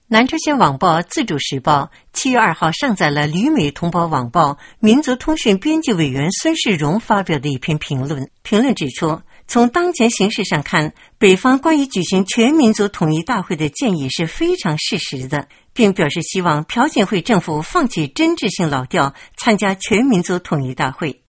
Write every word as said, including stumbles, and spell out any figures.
南朝鲜网报自主时报七月二号上载了旅美同胞网报民族通讯编辑委员孙世荣发表的一篇评论。评论指出，从当前形势上看，北方关于举行全民族统一大会的建议是非常适时的，并表示希望朴槿惠政府放弃真质性老调，参加全民族统一大会。